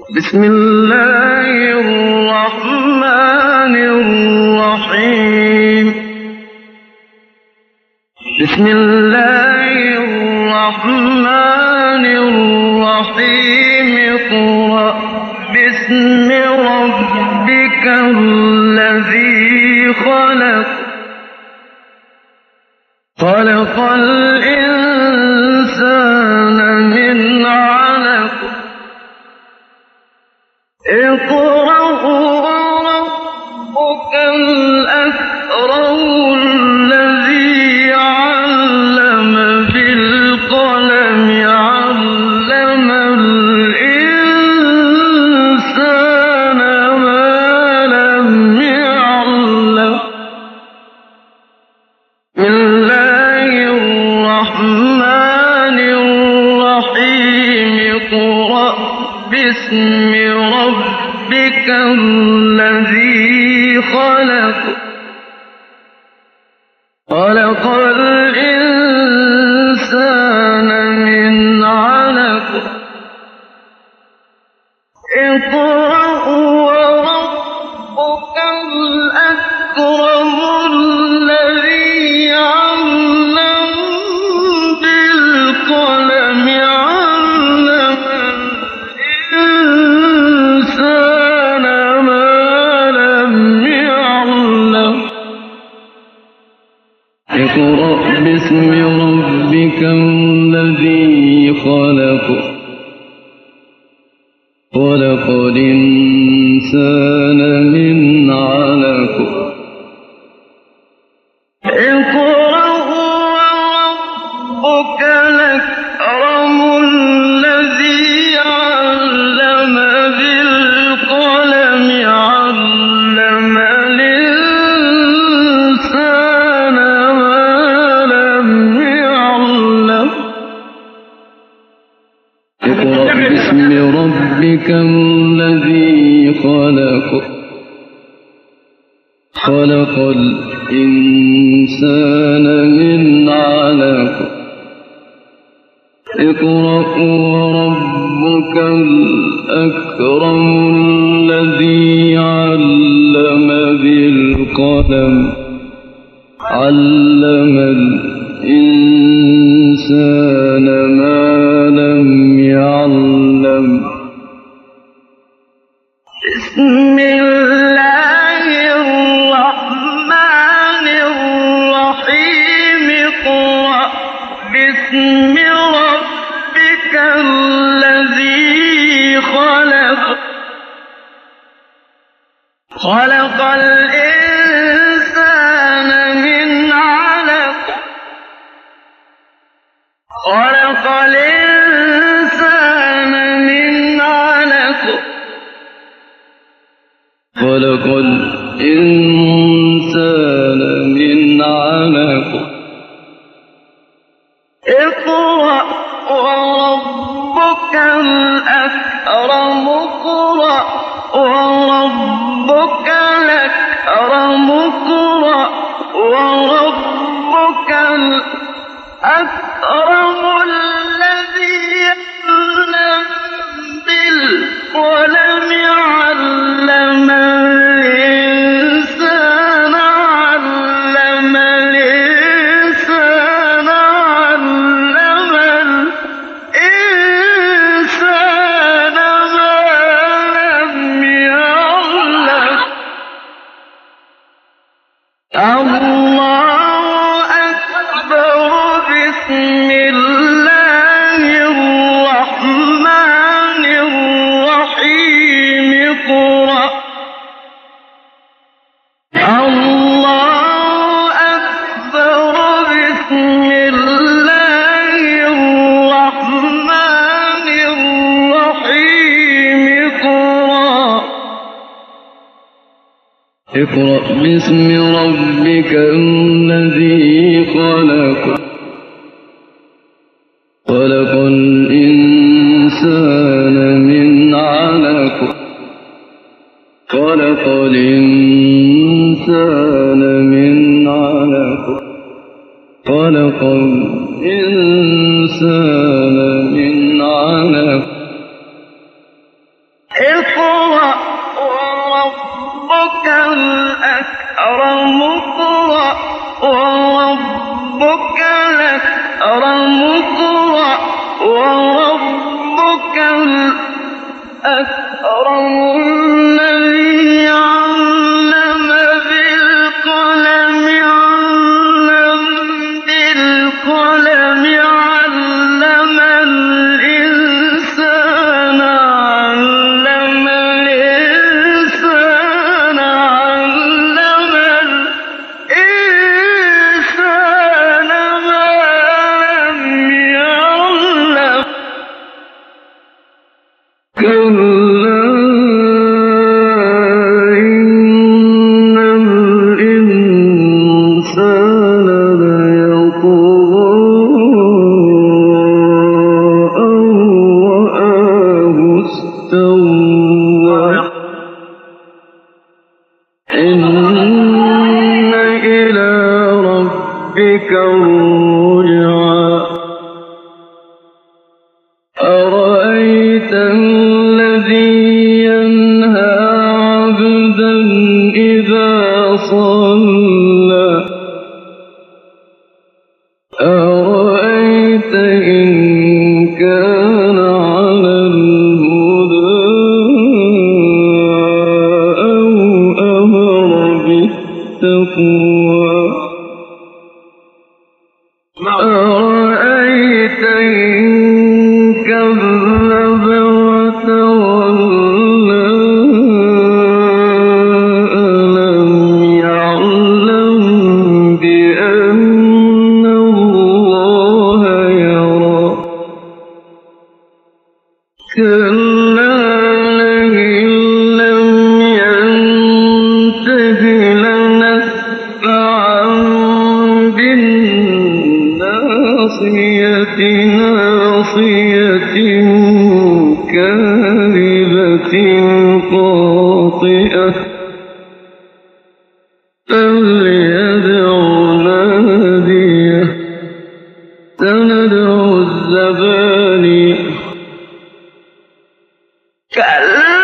بسم الله الرحمن الرحيم. بسم الله الرحمن الرحيم. اقرأ باسم ربك الذي خلق. خلق الإنسان من علق. اقرأ وربك الأكرم الذي علم بالقلم. علم الإنسان ما لم يعلم. بسم الله الرحمن الرحيم. اقرأ باسم ربك الذي خلق. خلق الإنسان من علق. اقرأ وربك الأكرم الذي علم بالقلم. علم الإنسان ما لم يعلم. اقرأ باسم ربك الذي خلق. خلق الإنسان من علق. اقرأ وربك الأكرم الذي علم بالقلم. علم الإنسان ما لم يعلم. اقرأ باسم ربك الذي خلق. خلق الإنسان من علق. اقرأ وربك الأكرم الذي علم بالقلم. علم الإنسان ما لم يعلم. بسم الله الرحمن الرحيم. اقرأ باسم ربك الذي خلق. خلق الإنسان من علق. خلق الإنسان من علق. خلق الإنسان من علق. اقرأ وربك الأكرم. اقرأ وربك الأكرم. اقرأ وربك الأكرم الذي علم بالقلم. علم الإنسان. علم الإنسان. علم الإنسان ما لم يعلم. الله أكبر. بسم الله الرحمن الرحيم. اقرأ. الله أكبر. بسم الله الرحمن الرحيم. اقرأ. اقرأ باسم ربك الذي خلق. خلق الإنسان من علق. خلق الإنسان من علق. خلق الإنسان من علق. اقرأ وربك الأكرم اقرأ وربك الأكرم اقرأ وربك الأكرم الذي علم بالقلم علم الإنسان ما لم يعلم كلا إن الإنسان ليطغى أن رآه استغنى إن إلى ربك الرجعى أرأيت الذي ينهى عبدا إذا صلى أرأيت إن كان على الهدى أو أمر بالتقوى أرأيت إن كذب وتولى ألم يعلم بأن الله يرى كلا لئن لم ينته لنسفعا بالناصية ناصية كاذبة خاطئة فليدع ناديه سندع الزبانية كلا